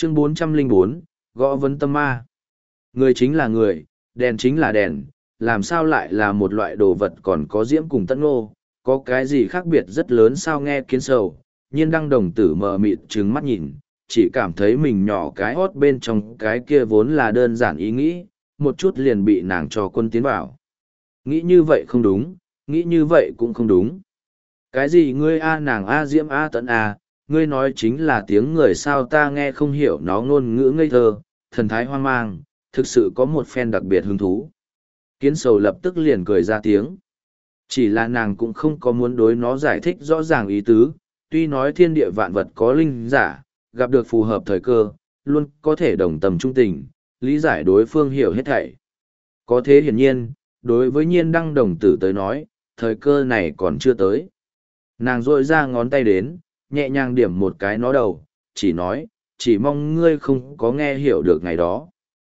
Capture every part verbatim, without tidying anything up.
Chương bốn trăm lẻ bốn, gõ vấn tâm ma. Người chính là người, đèn chính là đèn, làm sao lại là một loại đồ vật còn có diễm cùng tận ngô, có cái gì khác biệt rất lớn sao nghe kiến sầu. Nhiên đăng đồng tử mờ mịt trừng mắt nhìn, chỉ cảm thấy mình nhỏ cái hót bên trong cái kia vốn là đơn giản ý nghĩ, một chút liền bị nàng cho quân tiến vào. Nghĩ như vậy không đúng, nghĩ như vậy cũng không đúng. Cái gì ngươi a nàng a diễm a tận a, ngươi nói chính là tiếng người sao ta nghe không hiểu nó ngôn ngữ ngây thơ, thần thái hoang mang, thực sự có một phen đặc biệt hứng thú. Kiến sầu lập tức liền cười ra tiếng. Chỉ là nàng cũng không có muốn đối nó giải thích rõ ràng ý tứ, tuy nói thiên địa vạn vật có linh giả, gặp được phù hợp thời cơ, luôn có thể đồng tâm trung tình, lý giải đối phương hiểu hết thảy. Có thế hiển nhiên, đối với nhiên đăng đồng tử tới nói, thời cơ này còn chưa tới. Nàng rội ra ngón tay đến, nhẹ nhàng điểm một cái nó đầu, chỉ nói, chỉ mong ngươi không có nghe hiểu được ngày đó.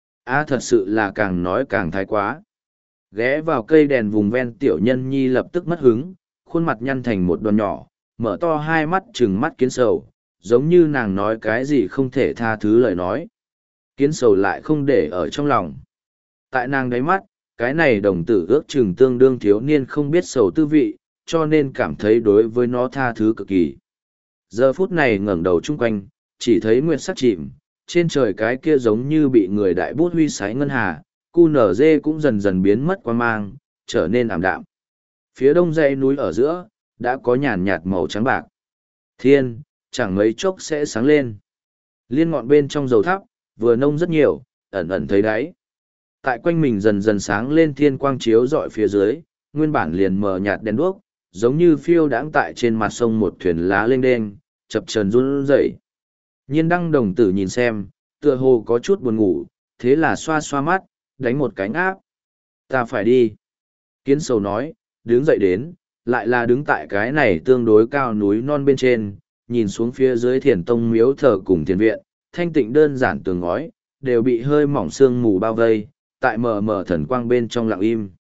A thật sự là càng nói càng thái quá. Ghé vào cây đèn vùng ven tiểu nhân nhi lập tức mất hứng, khuôn mặt nhăn thành một đoàn nhỏ, mở to hai mắt trừng mắt kiến sầu, giống như nàng nói cái gì không thể tha thứ lời nói. Kiến sầu lại không để ở trong lòng. Tại nàng đáy mắt, cái này đồng tử ước chừng tương đương thiếu niên không biết sầu tư vị, cho nên cảm thấy đối với nó tha thứ cực kỳ. Giờ phút này ngẩng đầu chung quanh, chỉ thấy nguyệt sắc chìm, trên trời cái kia giống như bị người đại bút huy sái ngân hà, cu nở dê cũng dần dần biến mất qua mang, trở nên ảm đạm. Phía đông dãy núi ở giữa, đã có nhàn nhạt màu trắng bạc. Thiên, chẳng mấy chốc sẽ sáng lên. Liên ngọn bên trong dầu thắp, vừa nông rất nhiều, ẩn ẩn thấy đáy. Tại quanh mình dần dần sáng lên thiên quang chiếu dọi phía dưới, nguyên bản liền mờ nhạt đèn đuốc, giống như phiêu đãng tại trên mặt sông một thuyền lá lênh đênh, chập chờn run rẩy. Nhiên đăng đồng tử nhìn xem, tựa hồ có chút buồn ngủ, thế là xoa xoa mắt, đánh một cánh áp. Ta phải đi. Kiến sầu nói, đứng dậy đến, lại là đứng tại cái này tương đối cao núi non bên trên, nhìn xuống phía dưới thiền tông miếu thờ cùng thiền viện, thanh tịnh đơn giản tường ngói, đều bị hơi mỏng sương mù bao vây, tại mờ mờ thần quang bên trong lặng im.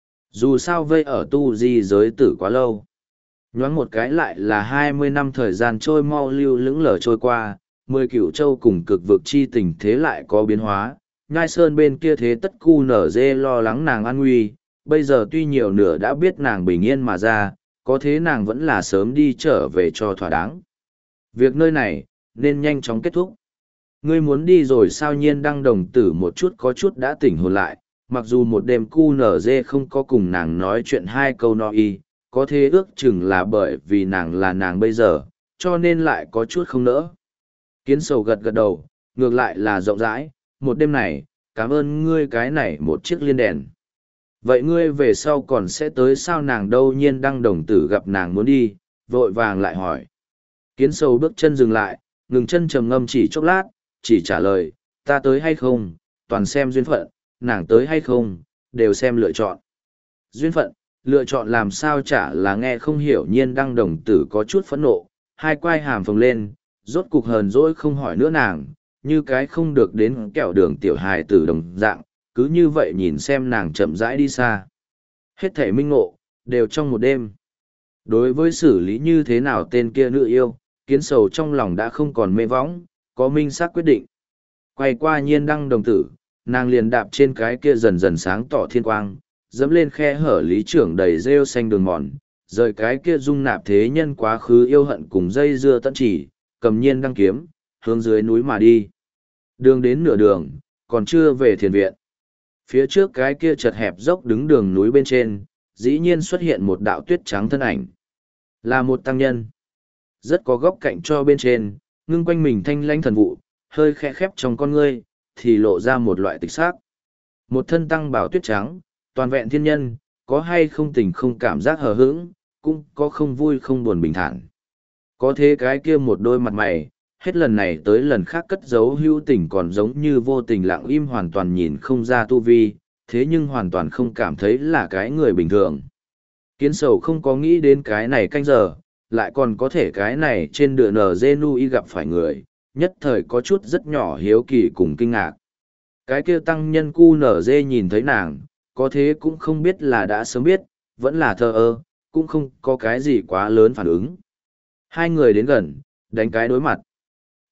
Dù sao vây ở tu di giới tử quá lâu. Nhoáng một cái lại là hai mươi năm thời gian trôi mau lưu lững lờ trôi qua, mười cửu châu cùng cực vực chi tình thế lại có biến hóa. Nhai sơn bên kia thế tất cu nở dê lo lắng nàng an nguy, bây giờ tuy nhiều nửa đã biết nàng bình yên mà ra, có thế nàng vẫn là sớm đi trở về cho thỏa đáng. Việc nơi này, nên nhanh chóng kết thúc. Ngươi muốn đi rồi sao nhiên đăng đồng tử một chút có chút đã tỉnh hồn lại, mặc dù một đêm cu nở dê không có cùng nàng nói chuyện hai câu no y, có thế ước chừng là bởi vì nàng là nàng bây giờ, cho nên lại có chút không nỡ. Kiến sầu gật gật đầu, ngược lại là rộng rãi, một đêm này, cảm ơn ngươi cái này một chiếc liên đèn. Vậy ngươi về sau còn sẽ tới sao nàng đâu nhiên đăng đồng tử gặp nàng muốn đi, vội vàng lại hỏi. Kiến sầu bước chân dừng lại, ngừng chân trầm ngâm chỉ chốc lát, chỉ trả lời, ta tới hay không, toàn xem duyên phận, nàng tới hay không, đều xem lựa chọn. Duyên phận, lựa chọn làm sao chả là nghe không hiểu nhiên đăng đồng tử có chút phẫn nộ, hai quai hàm phồng lên, rốt cục hờn dỗi không hỏi nữa nàng, như cái không được đến kẹo đường tiểu hài tử đồng dạng, cứ như vậy nhìn xem nàng chậm rãi đi xa. Hết thể minh ngộ, đều trong một đêm. Đối với xử lý như thế nào tên kia nữ yêu, kiến sầu trong lòng đã không còn mê võng, có minh xác quyết định. Quay qua nhiên đăng đồng tử, nàng liền đạp trên cái kia dần dần sáng tỏ thiên quang, dẫm lên khe hở lý trưởng đầy rêu xanh đường mòn, rời cái kia dung nạp thế nhân quá khứ yêu hận cùng dây dưa tận chỉ, cầm nhiên đăng kiếm, hướng dưới núi mà đi. Đường đến nửa đường, còn chưa về thiền viện. Phía trước cái kia chật hẹp dốc đứng đường núi bên trên, dĩ nhiên xuất hiện một đạo tuyết trắng thân ảnh. Là một tăng nhân. Rất có góc cạnh cho bên trên, ngưng quanh mình thanh lãnh thần vụ, hơi khẽ khép trong con ngươi, thì lộ ra một loại tịch sắc. Một thân tăng bảo tuyết trắng, toàn vẹn thiên nhân, có hay không tình không cảm giác hờ hững, cũng có không vui không buồn bình thản. Có thế cái kia một đôi mặt mày, hết lần này tới lần khác cất giấu hữu tình còn giống như vô tình lặng im hoàn toàn nhìn không ra tu vi, thế nhưng hoàn toàn không cảm thấy là cái người bình thường. Kiến sầu không có nghĩ đến cái này canh giờ, lại còn có thể cái này trên đường nờ dê nui gặp phải người, nhất thời có chút rất nhỏ hiếu kỳ cùng kinh ngạc. Cái kia tăng nhân cu nở dê nhìn thấy nàng, có thế cũng không biết là đã sớm biết, vẫn là thờ ơ, cũng không có cái gì quá lớn phản ứng. Hai người đến gần, đánh cái đối mặt.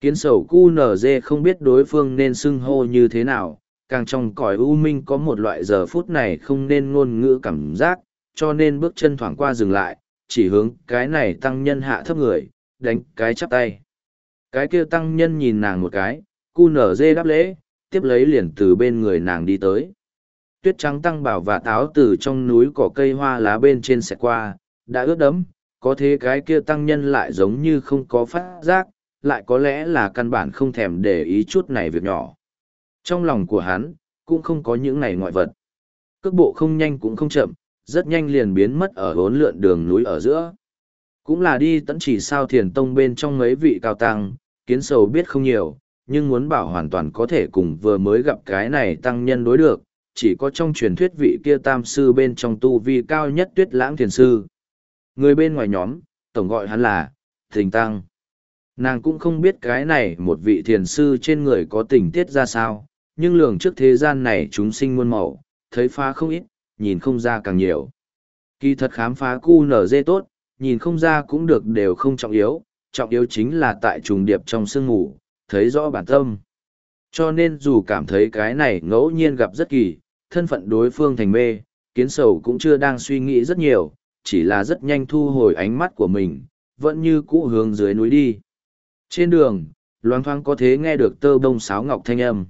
Kiến sầu cu nở dê không biết đối phương nên xưng hô như thế nào, càng trong cõi u minh có một loại giờ phút này không nên ngôn ngữ cảm giác, cho nên bước chân thoảng qua dừng lại, chỉ hướng cái này tăng nhân hạ thấp người, đánh cái chắp tay. Cái kia tăng nhân nhìn nàng một cái, cu nở dê đáp lễ, tiếp lấy liền từ bên người nàng đi tới. Tuyết trắng tăng bảo và táo từ trong núi cỏ cây hoa lá bên trên xẹt qua, đã ướt đẫm, có thế cái kia tăng nhân lại giống như không có phát giác, lại có lẽ là căn bản không thèm để ý chút này việc nhỏ. Trong lòng của hắn, cũng không có những này ngoại vật. Cước bộ không nhanh cũng không chậm, rất nhanh liền biến mất ở hốn lượn đường núi ở giữa. Cũng là đi tận chỉ sao thiền tông bên trong mấy vị cao tăng, kiến sầu biết không nhiều, nhưng muốn bảo hoàn toàn có thể cùng vừa mới gặp cái này tăng nhân đối được, chỉ có trong truyền thuyết vị kia tam sư bên trong tu vi cao nhất Tuyết Lãng thiền sư. Người bên ngoài nhóm, tổng gọi hắn là Thình Tăng. Nàng cũng không biết cái này một vị thiền sư trên người có tình tiết ra sao, nhưng lường trước thế gian này chúng sinh muôn màu, thấy phá không ít, nhìn không ra càng nhiều. Kỳ thật khám phá cu nở dê tốt, nhìn không ra cũng được đều không trọng yếu, trọng yếu chính là tại trùng điệp trong sương ngủ, thấy rõ bản tâm. Cho nên dù cảm thấy cái này ngẫu nhiên gặp rất kỳ, thân phận đối phương thành mê, kiến sầu cũng chưa đang suy nghĩ rất nhiều, chỉ là rất nhanh thu hồi ánh mắt của mình, vẫn như cũ hướng dưới núi đi. Trên đường, loáng thoáng có thế nghe được tơ bông sáo ngọc thanh âm.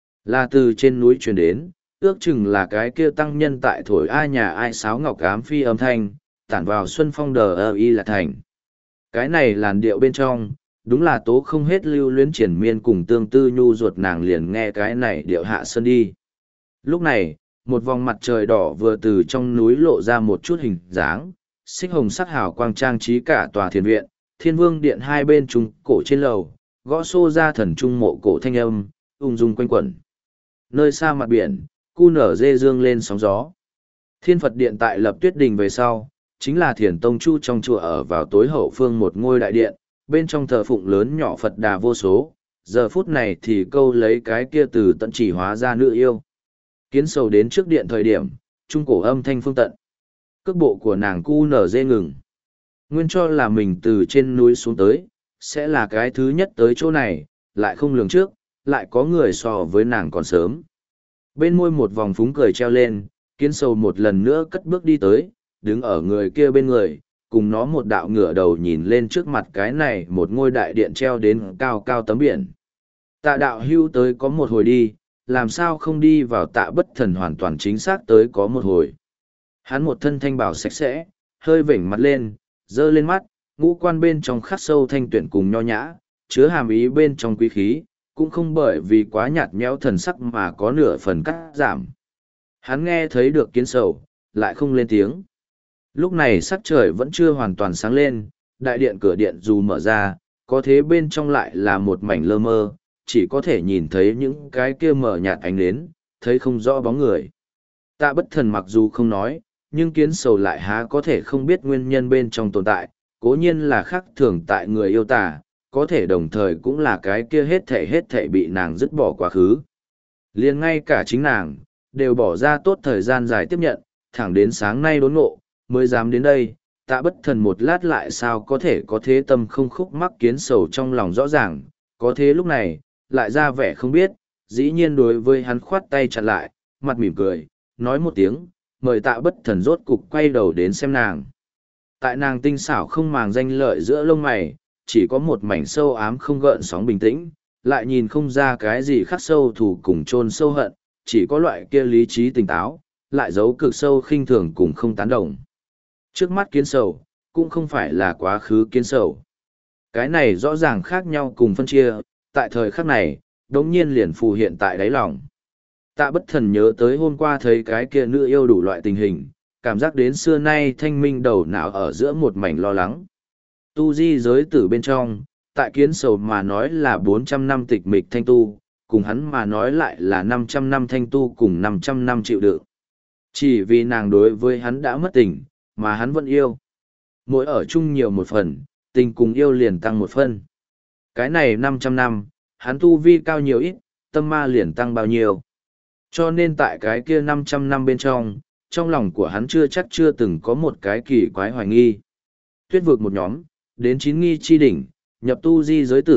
Là từ trên núi truyền đến, ước chừng là cái kia tăng nhân tại thổi ai nhà ai sáo ngọc ám phi âm thanh, tản vào xuân phong đờ ơ y là thành. Cái này làn điệu bên trong, đúng là tố không hết lưu luyến triển miên cùng tương tư nhu ruột nàng liền nghe cái này điệu hạ sơn đi. Lúc này, một vòng mặt trời đỏ vừa từ trong núi lộ ra một chút hình dáng, xích hồng sắc hào quang trang trí cả tòa thiền viện, thiên vương điện hai bên trung cổ trên lầu, gõ xô ra thần trung mộ cổ thanh âm, ung dung quanh quẩn. Nơi xa mặt biển, cu nở dê dương lên sóng gió. Thiên Phật điện tại lập tuyết đình về sau, chính là thiền tông chu trong chùa ở vào tối hậu phương một ngôi đại điện, bên trong thờ phụng lớn nhỏ Phật đà vô số, giờ phút này thì câu lấy cái kia từ tận chỉ hóa ra nữ yêu. Kiến sầu đến trước điện thời điểm, trung cổ âm thanh phương tận. Cước bộ của nàng cu nở dê ngừng. Nguyên cho là mình từ trên núi xuống tới, sẽ là cái thứ nhất tới chỗ này, lại không lường trước, lại có người so với nàng còn sớm. Bên môi một vòng phúng cười treo lên, kiến sầu một lần nữa cất bước đi tới, đứng ở người kia bên người, cùng nó một đạo ngửa đầu nhìn lên trước mặt cái này một ngôi đại điện treo đến cao cao tấm biển. Tạ đạo hưu tới có một hồi đi, làm sao không đi vào tạ bất thần hoàn toàn chính xác tới có một hồi. Hắn một thân thanh bảo sạch sẽ, hơi vểnh mặt lên, dơ lên mắt, ngũ quan bên trong khắc sâu thanh tuyển cùng nho nhã, chứa hàm ý bên trong quý khí, cũng không bởi vì quá nhạt nhẽo thần sắc mà có nửa phần cắt giảm. Hắn nghe thấy được kiến sầu, lại không lên tiếng. Lúc này sắc trời vẫn chưa hoàn toàn sáng lên, đại điện cửa điện dù mở ra, có thế bên trong lại là một mảnh lơ mơ, chỉ có thể nhìn thấy những cái kia mở nhạt ánh nến, thấy không rõ bóng người. Tạ bất thần mặc dù không nói, nhưng kiến sầu lại há có thể không biết nguyên nhân bên trong tồn tại, cố nhiên là khác thường tại người yêu tà, có thể đồng thời cũng là cái kia hết thể hết thể bị nàng dứt bỏ quá khứ. Liền ngay cả chính nàng, đều bỏ ra tốt thời gian dài tiếp nhận, thẳng đến sáng nay đốn ngộ, mới dám đến đây, tạ bất thần một lát lại sao có thể có thế tâm không khúc mắc kiến sầu trong lòng rõ ràng, có thế lúc này, lại ra vẻ không biết, dĩ nhiên đối với hắn khoát tay chặn lại, mặt mỉm cười, nói một tiếng, mời tạ bất thần rốt cục quay đầu đến xem nàng. Tại nàng tinh xảo không màng danh lợi giữa lông mày, chỉ có một mảnh sâu ám không gợn sóng bình tĩnh, lại nhìn không ra cái gì khắc sâu thù cùng chôn sâu hận, chỉ có loại kia lý trí tỉnh táo, lại giấu cực sâu khinh thường cùng không tán đồng. Trước mắt kiến sầu, cũng không phải là quá khứ kiến sầu. Cái này rõ ràng khác nhau cùng phân chia, tại thời khắc này, đống nhiên liền phù hiện tại đáy lòng. Tạ bất thần nhớ tới hôm qua thấy cái kia nữ yêu đủ loại tình hình, cảm giác đến xưa nay thanh minh đầu não ở giữa một mảnh lo lắng. Tu di giới tử bên trong, tại kiến sầu mà nói là bốn trăm năm tịch mịch thanh tu, cùng hắn mà nói lại là năm trăm năm thanh tu cùng năm trăm năm chịu đựng. Chỉ vì nàng đối với hắn đã mất tình, mà hắn vẫn yêu. Mỗi ở chung nhiều một phần, tình cùng yêu liền tăng một phân. Cái này năm trăm năm, hắn tu vi cao nhiều ít, tâm ma liền tăng bao nhiêu. Cho nên tại cái kia năm trăm năm bên trong, trong lòng của hắn chưa chắc chưa từng có một cái kỳ quái hoài nghi. Tuyết vực một nhóm, đến chín nghi chi đỉnh, nhập tu di giới tử,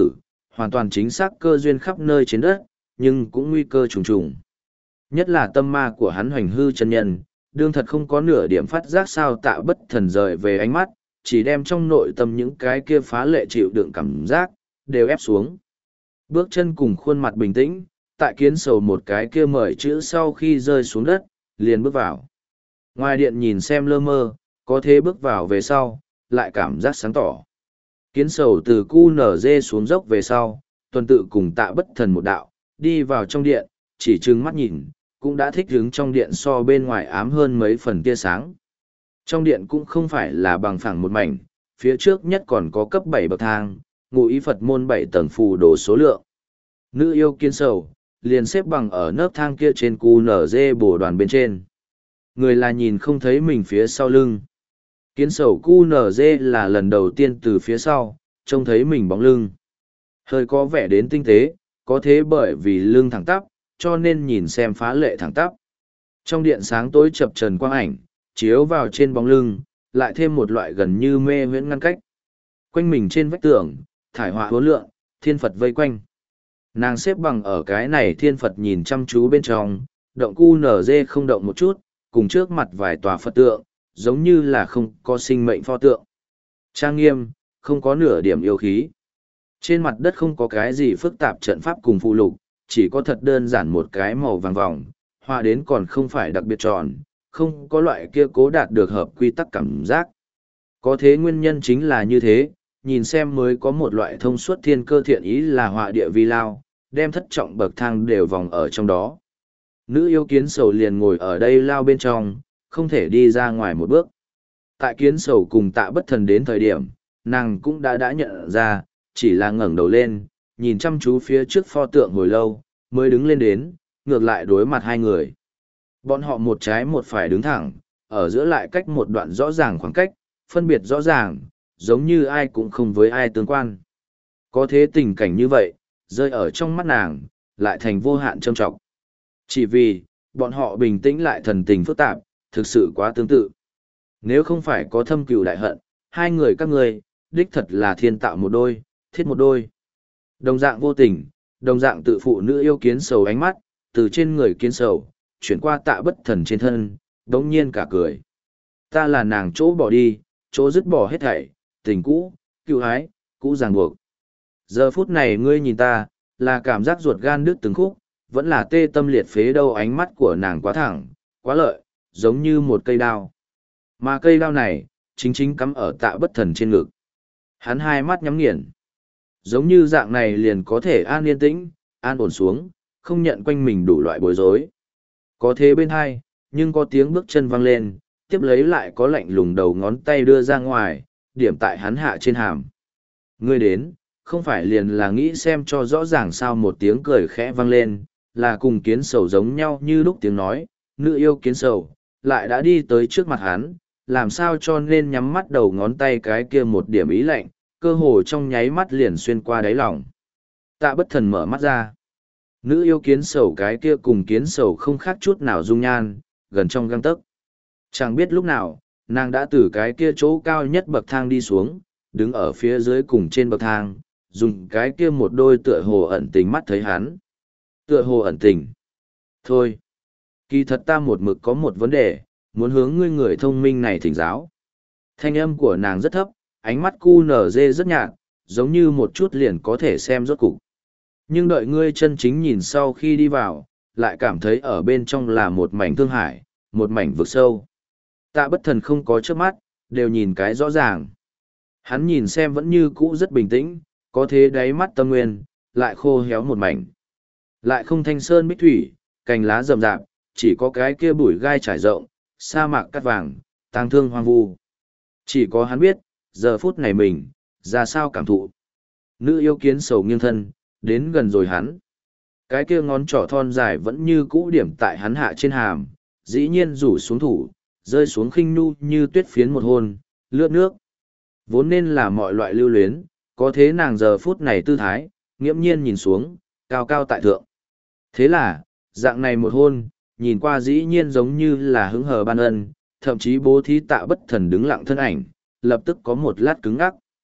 hoàn toàn chính xác cơ duyên khắp nơi trên đất, nhưng cũng nguy cơ trùng trùng. Nhất là tâm ma của hắn Hoành Hư chân nhân, đương thật không có nửa điểm phát giác sao Tạ Bất Thần rời về ánh mắt, chỉ đem trong nội tâm những cái kia phá lệ chịu đựng cảm giác, đều ép xuống. Bước chân cùng khuôn mặt bình tĩnh, tại Kiến Sầu một cái kia mời chữ sau khi rơi xuống đất, liền bước vào. Ngoài điện nhìn xem lơ mơ, có thế bước vào về sau, lại cảm giác sáng tỏ. Kiến Sầu từ cu nở dê xuống dốc về sau, tuần tự cùng Tạ Bất Thần một đạo, đi vào trong điện, chỉ trừng mắt nhìn, cũng đã thích hứng trong điện so bên ngoài ám hơn mấy phần tia sáng. Trong điện cũng không phải là bằng phẳng một mảnh, phía trước nhất còn có cấp bảy bậc thang, ngụ ý Phật môn bảy tầng phù đồ số lượng. Nữ yêu Kiến Sầu, liền xếp bằng ở nấc thang kia trên cu nở dê bổ đoàn bên trên. Người là nhìn không thấy mình phía sau lưng. Kiến Sầu cu nở dê là lần đầu tiên từ phía sau, trông thấy mình bóng lưng. Hơi có vẻ đến tinh tế, có thế bởi vì lưng thẳng tắp, cho nên nhìn xem phá lệ thẳng tắp. Trong điện sáng tối chập trần quang ảnh, chiếu vào trên bóng lưng, lại thêm một loại gần như mê huyễn ngăn cách. Quanh mình trên vách tường, thải họa hố lượng, thiên Phật vây quanh. Nàng xếp bằng ở cái này thiên Phật nhìn chăm chú bên trong, động cu nở dê không động một chút, cùng trước mặt vài tòa Phật tượng, giống như là không có sinh mệnh pho tượng. Trang nghiêm, không có nửa điểm yêu khí. Trên mặt đất không có cái gì phức tạp trận pháp cùng phụ lục, chỉ có thật đơn giản một cái màu vàng vòng, họa đến còn không phải đặc biệt tròn, không có loại kia cố đạt được hợp quy tắc cảm giác. Có thế nguyên nhân chính là như thế, nhìn xem mới có một loại thông suốt thiên cơ thiện ý là họa địa vi lao, đem thất trọng bậc thang đều vòng ở trong đó. Nữ yêu Kiến Sầu liền ngồi ở đây lao bên trong, không thể đi ra ngoài một bước. Tại Kiến Sầu cùng Tạ Bất Thần đến thời điểm, nàng cũng đã đã nhận ra, chỉ là ngẩng đầu lên, nhìn chăm chú phía trước pho tượng hồi lâu, mới đứng lên đến, ngược lại đối mặt hai người. Bọn họ một trái một phải đứng thẳng, ở giữa lại cách một đoạn rõ ràng khoảng cách, phân biệt rõ ràng, giống như ai cũng không với ai tương quan. Có thế tình cảnh như vậy, rơi ở trong mắt nàng, lại thành vô hạn trâm trọng. Chỉ vì, bọn họ bình tĩnh lại thần tình phức tạp, thực sự quá tương tự. Nếu không phải có thâm cừu đại hận, hai người các ngươi, đích thật là thiên tạo một đôi, thiết một đôi. Đồng dạng vô tình, đồng dạng tự phụ nữ yêu Kiến Sầu ánh mắt, từ trên người Kiến Sầu, chuyển qua Tạ Bất Thần trên thân, đống nhiên cả cười. Ta là nàng chỗ bỏ đi, chỗ dứt bỏ hết thảy, tình cũ, cựu ái, cũ ràng buộc. Giờ phút này ngươi nhìn ta, là cảm giác ruột gan đứt từng khúc, vẫn là tê tâm liệt phế đâu. Ánh mắt của nàng quá thẳng, quá lợi, giống như một cây đao. Mà cây đao này, chính chính cắm ở Tạ Bất Thần trên ngực. Hắn hai mắt nhắm nghiền. Giống như dạng này liền có thể an yên tĩnh, an ổn xuống, không nhận quanh mình đủ loại bối rối. Có thế bên hai, nhưng có tiếng bước chân vang lên, tiếp lấy lại có lạnh lùng đầu ngón tay đưa ra ngoài, điểm tại hắn hạ trên hàm. Ngươi đến, không phải liền là nghĩ xem cho rõ ràng sao. Một tiếng cười khẽ vang lên, là cùng Kiến Sầu giống nhau như lúc tiếng nói, nữ yêu Kiến Sầu, lại đã đi tới trước mặt hắn, làm sao cho nên nhắm mắt đầu ngón tay cái kia một điểm ý lạnh, cơ hồ trong nháy mắt liền xuyên qua đáy lòng. Tạ Bất Thần mở mắt ra. Nữ yêu Kiến Sầu cái kia cùng Kiến Sầu không khác chút nào dung nhan, gần trong gang tấc. Chẳng biết lúc nào, nàng đã từ cái kia chỗ cao nhất bậc thang đi xuống, đứng ở phía dưới cùng trên bậc thang, dùng cái kia một đôi tựa hồ ẩn tình mắt thấy hắn. Tựa hồ ẩn tình. Thôi, kỳ thật ta một mực có một vấn đề, muốn hướng ngươi người thông minh này thỉnh giáo. Thanh âm của nàng rất thấp, ánh mắt cu nở dê rất nhạt, giống như một chút liền có thể xem rốt cục. Nhưng đợi ngươi chân chính nhìn sau khi đi vào, lại cảm thấy ở bên trong là một mảnh thương hải, một mảnh vực sâu. Tạ Bất Thần không có trước mắt, đều nhìn cái rõ ràng. Hắn nhìn xem vẫn như cũ rất bình tĩnh, có thế đáy mắt tâm nguyên, lại khô héo một mảnh. Lại không thanh sơn bích thủy, cành lá rậm rạp, chỉ có cái kia bụi gai trải rộng, sa mạc cát vàng, tang thương hoang vu. Chỉ có hắn biết, giờ phút này mình, ra sao cảm thụ. Nữ yêu Kiến Sầu nghiêng thân, đến gần rồi hắn. Cái kia ngón trỏ thon dài vẫn như cũ điểm tại hắn hạ trên hàm, dĩ nhiên rủ xuống thủ, rơi xuống khinh nu như tuyết phiến một hôn, lướt nước. Vốn nên là mọi loại lưu luyến, có thế nàng giờ phút này tư thái, nghiễm nhiên nhìn xuống, cao cao tại thượng. Thế là, dạng này một hôn, nhìn qua dĩ nhiên giống như là hứng hờ ban ân, thậm chí bố thí Tạ Bất Thần đứng lặng thân ảnh, lập tức có một lát cứng ngắc.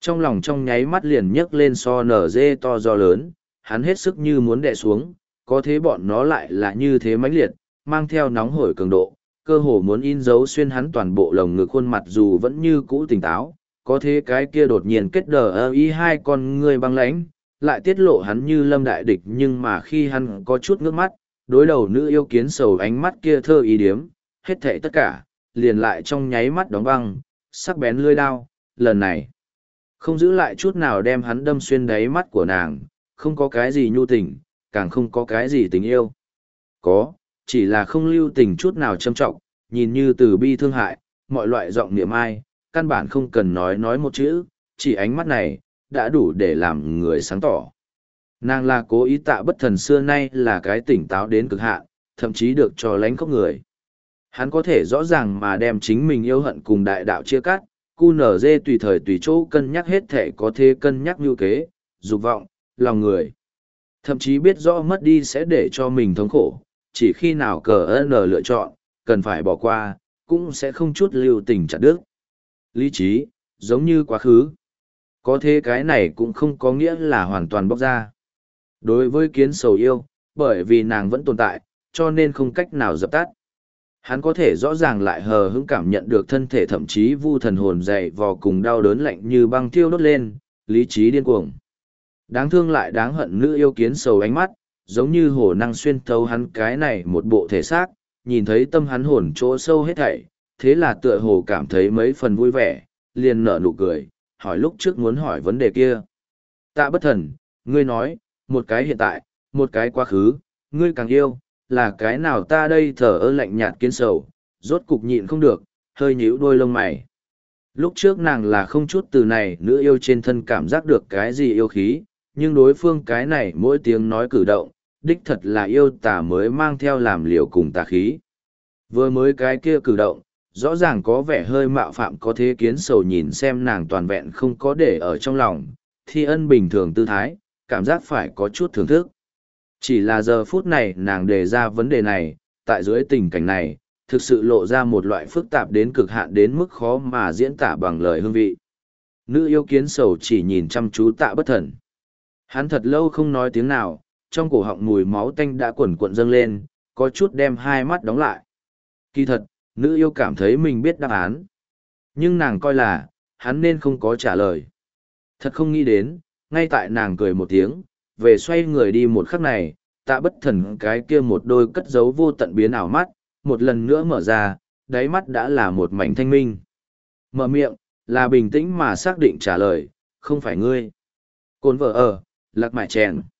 Trong lòng trong nháy mắt liền nhấc lên so nở dê to do lớn, hắn hết sức như muốn đè xuống, có thế bọn nó lại là như thế mãnh liệt, mang theo nóng hổi cường độ, cơ hồ muốn in dấu xuyên hắn toàn bộ lồng ngực khuôn mặt dù vẫn như cũ tỉnh táo, có thế cái kia đột nhiên kết đờ ơ y hai con ngươi băng lãnh, lại tiết lộ hắn như lâm đại địch nhưng mà khi hắn có chút ngước mắt, đối đầu nữ yêu kiến sầu ánh mắt kia thơ ý điếm, hết thảy tất cả, liền lại trong nháy mắt đóng băng, sắc bén lưỡi đao, lần này. Không giữ lại chút nào đem hắn đâm xuyên đáy mắt của nàng, không có cái gì nhu tình, càng không có cái gì tình yêu. Có, chỉ là không lưu tình chút nào châm trọng, nhìn như từ bi thương hại, mọi loại giọng niệm ai, căn bản không cần nói nói một chữ, chỉ ánh mắt này, đã đủ để làm người sáng tỏ. Nàng là cố ý Tạ Bất Thần xưa nay là cái tỉnh táo đến cực hạn, thậm chí được cho lánh khóc người. Hắn có thể rõ ràng mà đem chính mình yêu hận cùng đại đạo chia cắt, cu nở dê tùy thời tùy chỗ cân nhắc hết thể có thể cân nhắc như kế, dục vọng, lòng người. Thậm chí biết rõ mất đi sẽ để cho mình thống khổ, chỉ khi nào cờ n lựa chọn, cần phải bỏ qua, cũng sẽ không chút lưu tình chặt đứt. Lý trí, giống như quá khứ. Có thế cái này cũng không có nghĩa là hoàn toàn bóc ra. Đối với kiến sầu yêu, bởi vì nàng vẫn tồn tại, cho nên không cách nào dập tắt. Hắn có thể rõ ràng lại hờ hững cảm nhận được thân thể thậm chí vu thần hồn dày vò cùng đau đớn lạnh như băng thiêu đốt lên, lý trí điên cuồng. Đáng thương lại đáng hận nữ yêu kiến sầu ánh mắt, giống như hồ năng xuyên thấu hắn cái này một bộ thể xác, nhìn thấy tâm hắn hồn chỗ sâu hết thảy, thế là tựa hồ cảm thấy mấy phần vui vẻ, liền nở nụ cười, hỏi lúc trước muốn hỏi vấn đề kia. Tạ Bất Thần, ngươi nói, một cái hiện tại, một cái quá khứ, ngươi càng yêu, là cái nào ta đây thở ơ lạnh nhạt kiến sầu, rốt cục nhịn không được, hơi nhíu đôi lông mày. Lúc trước nàng là không chút từ này nữ yêu trên thân cảm giác được cái gì yêu khí, nhưng đối phương cái này mỗi tiếng nói cử động, đích thật là yêu tà mới mang theo làm liều cùng tà khí. Vừa mới cái kia cử động, rõ ràng có vẻ hơi mạo phạm có thế kiến sầu nhìn xem nàng toàn vẹn không có để ở trong lòng, thi ân bình thường tư thái, cảm giác phải có chút thưởng thức. Chỉ là giờ phút này nàng đề ra vấn đề này, tại dưới tình cảnh này, thực sự lộ ra một loại phức tạp đến cực hạn đến mức khó mà diễn tả bằng lời hương vị. Nữ yêu kiến sầu chỉ nhìn chăm chú Tạ Bất Thần. Hắn thật lâu không nói tiếng nào, trong cổ họng mùi máu tanh đã quần quận dâng lên, có chút đem hai mắt đóng lại. Kỳ thật, nữ yêu cảm thấy mình biết đáp án. Nhưng nàng coi là, hắn nên không có trả lời. Thật không nghĩ đến, ngay tại nàng cười một tiếng, về xoay người đi một khắc này, Tạ Bất Thần cái kia một đôi cất giấu vô tận biến ảo mắt, một lần nữa mở ra, đáy mắt đã là một mảnh thanh minh. Mở miệng, là bình tĩnh mà xác định trả lời, không phải ngươi. Cồn vợ ở, lạc mại chèn.